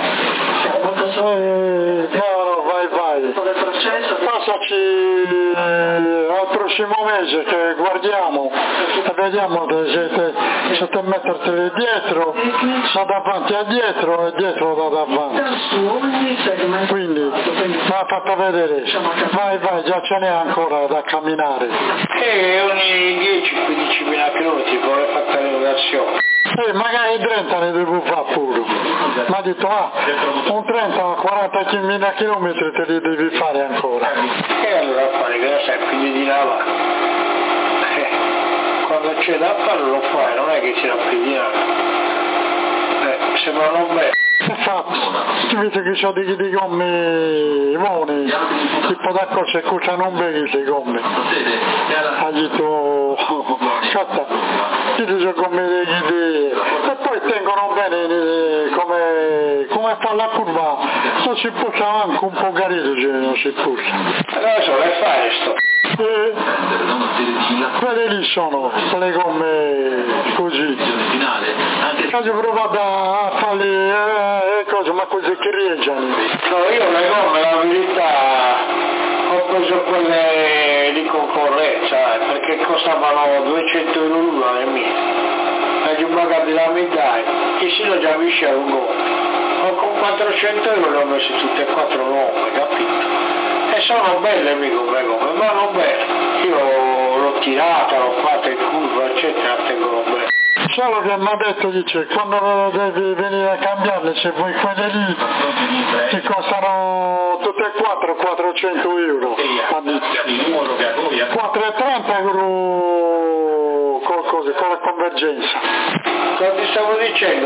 Speaker 2: eh, no, no, vai vai, passaci eh, al prossimo mese che guardiamo e vediamo se, se te mettertele dietro, da davanti a dietro e dietro da davanti, quindi mi ha fatto vedere, vai vai, già ce n'è ancora da camminare.
Speaker 1: E ogni dieci quindici mila chilometri vorrei fare l'inaugurazione.
Speaker 2: Eh, magari trenta ne devo fare pure. Mi ha detto, ah, un trenta quaranta mila chilometri te li devi fare ancora.
Speaker 1: E allora fare che lo sai, quindi di là va. Eh, quando c'è da fare lo fai, non è che c'è da pedinare. Eh, sembrano bene.
Speaker 2: Infatti, tu vedi che c'ho dei, dei gomme buoni, tipo d'accordo se cuciano un bene le gomme. Ha detto, cazzo, ti dico come le idee, e poi tengono bene come, come fa la curva, non si puccia anche un po' carino, cioè non si puccia.
Speaker 1: Adesso le fai sto.
Speaker 2: E quelle lì sono le gomme così. Ho provato a fare le cose, ma cose che riescono.
Speaker 1: No, io le gomme, la verità, ho preso quelle di concorrenza, perché costavano duecento euro l'una le mie. Le ho pagate la medaglia, e se non già mi c'era un gomma. Ho con quattrocento euro le ho messe tutte e quattro gomme, capito? E sono belle le gomme, gomme, vanno bene. Io l'ho tirata, l'ho fatta in curva, eccetera, tengono bene.
Speaker 2: Solo che mi ha detto, dice, quando devi venire a cambiarle, se vuoi quelle lì, ti costano tutte e quattro quattrocento euro. quattro e trenta euro con, con, con la convergenza.
Speaker 1: Cosa ti stavo dicendo?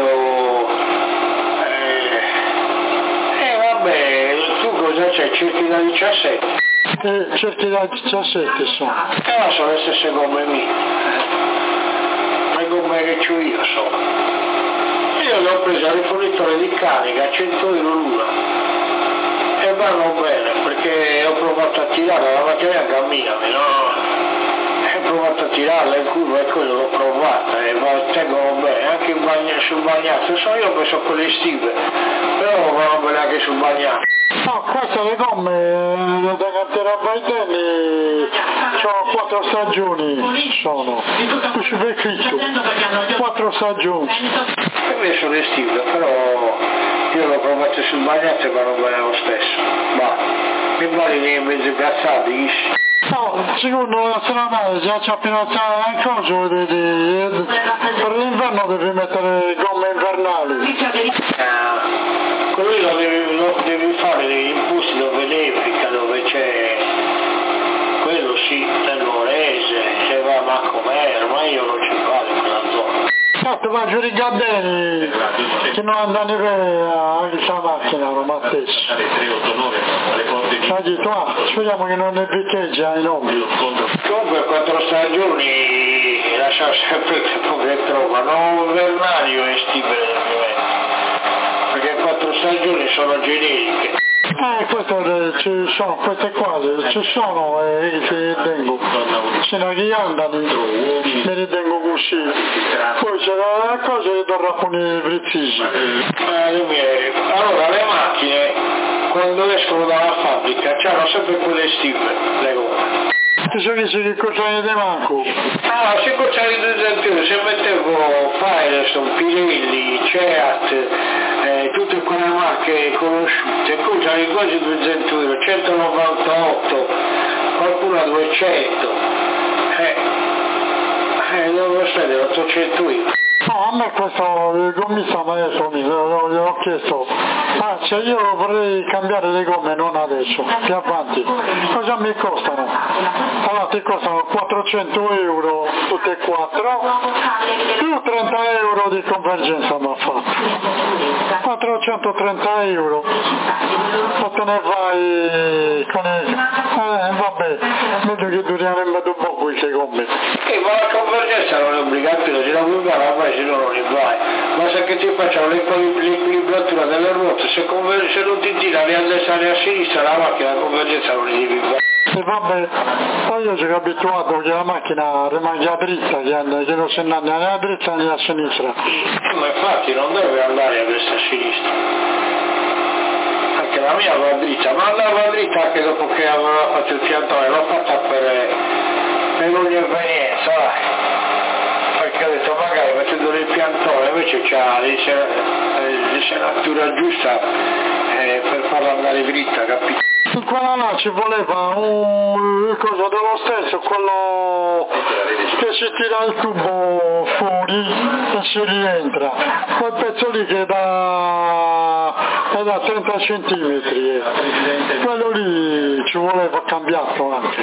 Speaker 1: Eh, eh vabbè, tu cosa c'hai? Cerchi da diciassette?
Speaker 2: Eh, cerchi da diciassette sono.
Speaker 1: Eh ma sono le stesse gomme mie. Le gomme che c'ho io sono. Io le ho prese al rifornitore di carica a cento euro l'una e vanno bene perché ho provato a tirare la macchina, camminami, no? Ho provato a tirarla in curva e quello l'ho provata e tengono bene anche in bagna, sul bagnato. So io ho preso quelle estive, però vanno bene anche sul bagnato.
Speaker 2: No, queste le gomme da cantera Baiteni sono quattro stagioni, sono, ci fai scritto, quattro stagioni.
Speaker 1: Per me sono estive, però io l'ho provato sul bagnate ma non bene lo stesso, ma mi pare che in mezzo cazzati.
Speaker 2: No, secondo se la madre già c'ha appena un coso di, di, per l'inverno devi mettere gomme invernali.
Speaker 1: Ah, quello lo devi, lo devi fare in posti dove nevica, dove c'è quello sì, nel Morese, se va a Maccomero, ma io non ci vado in quella zona.
Speaker 2: Certo, ma giù i gabbeni che non andano a questa macchina, ma stesso. Oggi qua, speriamo che non ne piccheggia in ombio.
Speaker 1: Comunque quattro stagioni lascia sempre il tempo che trova, non invernario e estive, perché quattro stagioni sono generiche.
Speaker 2: Eh, queste ci sono, queste qua ci sono e ci ritengo, se non gli andano, mi ritengo così. Poi c'è la cosa che dovrà punire precisi.
Speaker 1: Eh, allora le macchine quando escono dalla fabbrica hanno sempre quelle stive, le gomme.
Speaker 2: Ti so che si cucciano di manco?
Speaker 1: Ah, si cucciano di esempio, se mettevo Firestone, Pirelli, Seat, eh, tutte quelle marche conosciute, cucciano quasi duecento euro, centonovantotto, qualcuno a duecento, eh, eh, non lo so, ottocento euro.
Speaker 2: No, a me questo il gommista mi ha detto, gliel'ho chiesto, ma se io vorrei cambiare le gomme non adesso, più avanti, cosa mi costano? Allora ti costano quattrocento euro tutte e quattro, più trenta euro di convergenza mi ha fatto, quattrocentotrenta euro, o te ne vai con il... eh vabbè, vedo che duriamo un po' queste gomme.
Speaker 1: Eh, ma la convergenza non è obbligatoria, se la vuoi fare se no non li vai, basta che ti facciano l'equilibratura delle ruote, se, conver- se non ti tira né a destra né a sinistra la macchina la convergenza non li devi fare.
Speaker 2: E vabbè, poi io sono abituato che la macchina rimanga a dritta, che, and- che non si andrà né a dritta né a sinistra.
Speaker 1: Ma infatti non deve andare a destra e a sinistra, anche la mia va dritta, ma andava dritta anche dopo che aveva fatto il piantone, l'ho fatta per, per l'inconvenienza, vai. Perché ho detto magari mettendo il piantone invece c'ha l'insenatura giusta eh, per farla andare dritta, capito?
Speaker 2: In quella là ci voleva un coso dello stesso, quello che si tira il tubo fuori e si rientra, quel pezzo lì che è da, è da trenta centimetri, quello lì ci voleva cambiato anche.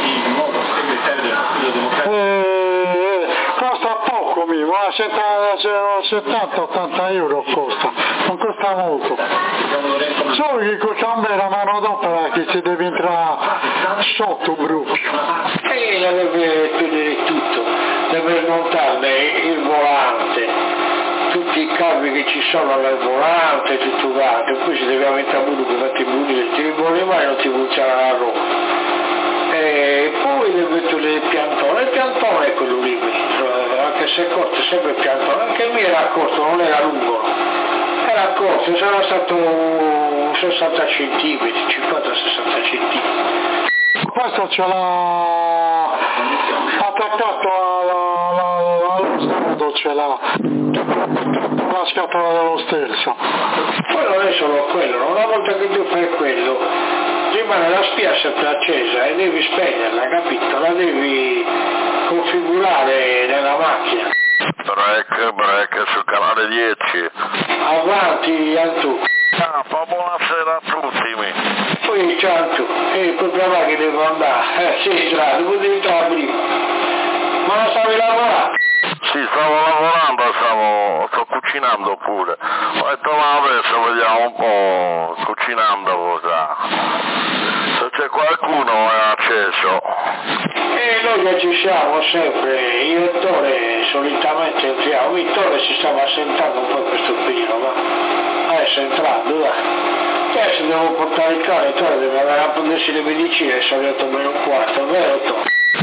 Speaker 2: E, costa poco, mi, ma settanta ottanta euro costa, non costa molto. Solo che costa un bel mano d'opera che si deve entrare sotto proprio.
Speaker 1: E la deve tenere tutto, deve smontarne il volante, tutti i cavi che ci sono nel volante, tutto quanto, poi si deve aumentare pure come ti buoni, ti ribuoni mai non ti funziona la roba. E poi deve tenere il piantone, il piantone è quello lì, anche se è corto è sempre il piantone, anche il mio era corto, non era lungo, era corto, sarà stato sessanta centimetri, cinquanta sessanta centimetri.
Speaker 2: Questo ce l'ha attaccato allo snodo, ce l'ha la scatola dello sterzo.
Speaker 1: Poi non è solo quello, una volta che tu fai quello rimane la spia sempre accesa e devi spegnerla, capito? La devi configurare nella macchina.
Speaker 4: Break, break sul canale dieci.
Speaker 1: Avanti Antù.
Speaker 4: Ah, buonasera a tutti. Mi.
Speaker 1: Poi c'è Antù, e quel brava che devo andare, eh sì, tra, devo entrare prima. Ma non stavi lavorando?
Speaker 4: Sì, stavo lavorando, stavo, sto cucinando pure. Ho detto ma adesso vediamo un po' cucinando cosa. Se c'è qualcuno è acceso.
Speaker 1: E noi che ci siamo sempre, io e Tore solitamente entriamo, Vittore si stava assentando un po' in questo periodo, ma adesso entrando, dai. Adesso devo portare il cane, Tore deve andare a prendersi le medicine, sono detto meno un quarto, vero Tore?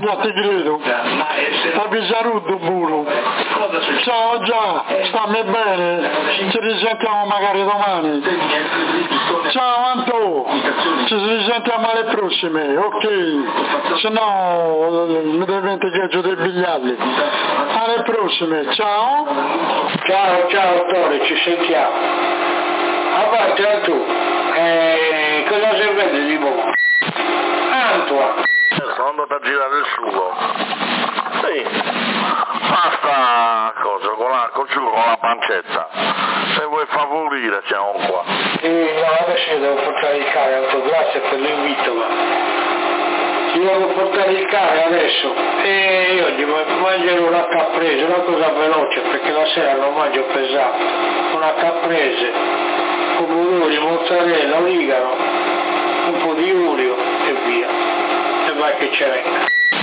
Speaker 2: io ti grido, a Pisaruddo Buru. Ciao già, stammi bene, ci risentiamo magari domani. Ciao Anto, ci risentiamo alle prossime, ok, se no mi dimentico giù dei biglietti. Alle prossime, ciao.
Speaker 1: Ciao, ciao Tore, ci sentiamo. A parte Anto, eh, cosa si vede di buono? Antoine.
Speaker 4: Sono andato a girare il suo. Sì. Basta cosa, con la, con, con la pancetta. Se vuoi favorire siamo qua.
Speaker 1: E no, adesso io devo portare il cane, Anto, grazie per l'invito, ma io devo portare il cane adesso e io oggi mangerò una caprese, una cosa veloce perché la sera non mangio pesante, una caprese, pomodori, mozzarella, origano, un po' di olio e via, e vai che ce n'è.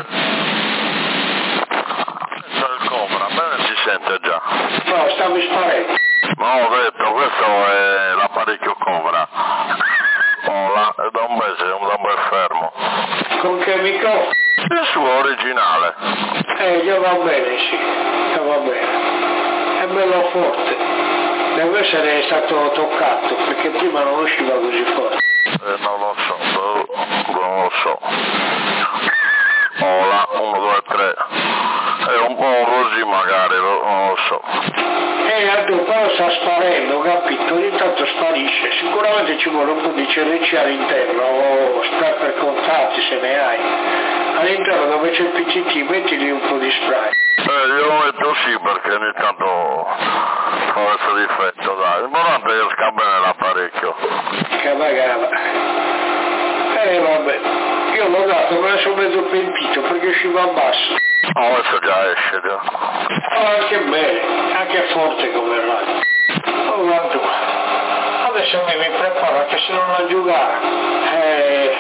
Speaker 4: Il Cobra, bene si sente già.
Speaker 1: No, stavi sparendo.
Speaker 4: No, ho detto, questo è l'apparecchio Cobra. Oh, là, è da un mese, è un da un bel fermo.
Speaker 1: Con che microfono?
Speaker 4: Il suo originale.
Speaker 1: Eh, gli va bene, sì, gli va bene. È bello forte. Deve essere stato toccato, perché prima non usciva così forte.
Speaker 4: Eh, non lo so, non lo so. Oh, là, uno, due, tre. È un po' così magari, non lo so.
Speaker 1: Eh, Anto, però sta sparendo, capito? Ogni tanto sparisce. Sicuramente ci vuole un po' di C R C all'interno, o spray per contatti se ne hai. All'interno dove c'è il P C T metti lì un po' di spray.
Speaker 4: Eh, io lo metto sì perché ogni tanto fa questo difetto, dai. L'importante è che esca bene l'apparecchio.
Speaker 1: Che magava. Eh, vabbè. Io l'ho dato, me ne sono mezzo pentito perché usciva a basso.
Speaker 4: Oh, adesso già esce, già.
Speaker 1: Oh, anche bene, anche forte come radio. Oh, guarda. Adesso mi, mi preparo che se non a giocare. Eh,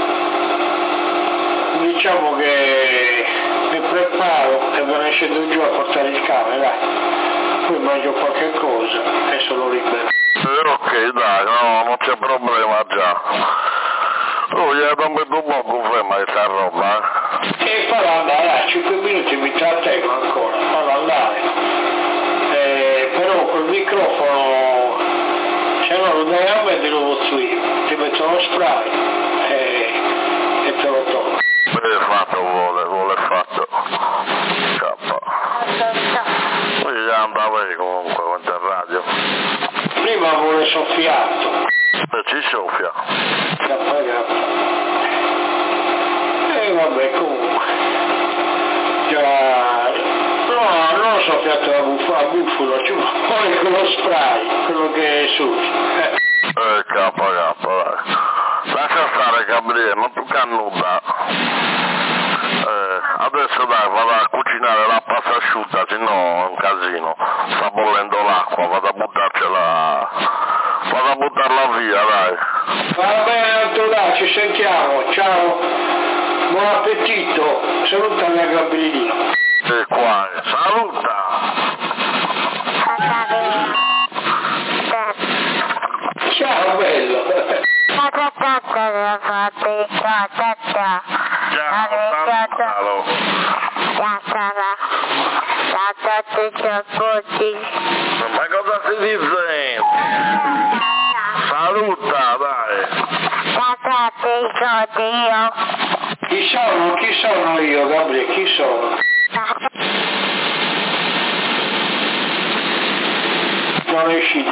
Speaker 1: diciamo che mi preparo e me ne scendo giù a portare il cane, dai. Poi mangio qualche cosa e sono libero.
Speaker 4: Eh, ok, dai, no, non c'è problema già. Oh, gli ho dato un po' conferma di sta roba, eh.
Speaker 1: E farò andare, a cinque minuti mi trattengo ancora, farò andare. Eh, però col microfono, se no lo dai a me di nuovo su io, ti metto lo spray e, e te lo tolgo.
Speaker 4: Bene fatto, vuole, vuole fatto. Scappa. Poi andava lì comunque, quanto è radio.
Speaker 1: Prima vuole soffiato.
Speaker 4: E ci soffia.
Speaker 1: Cappa cappa. E vabbè, comunque. Già, no, non ho soffiato a buffalo, a buffalo, ci vuole quello spray, quello che è su. Eh.
Speaker 4: Eh, cappa, cappa, dai. Lascia stare, Gabriele, non tu cannuda. Eh, adesso dai, vado a cucinare la pasta asciutta, se no è un casino. Sta bollendo l'acqua, vado a buttarcela, vado a buttarla via, dai.
Speaker 1: Va bene, Anto, dai, ci sentiamo, ciao, buon appetito, saluta mia Gabrielina.
Speaker 4: E qua, saluta!
Speaker 1: Ciao, bello.
Speaker 4: Ma cosa si dice? Saluta, dai!
Speaker 1: Chi sono? Chi sono io, Gabriele? Chi sono? Non è uscito.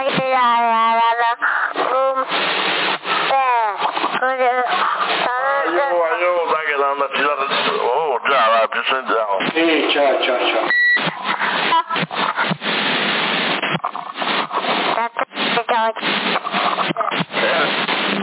Speaker 4: Aiuto, aiuto, che l'hanno a girare. Oh, già, dai, ci sentiamo.
Speaker 1: Sì, ciao, ciao, ciao.
Speaker 5: That's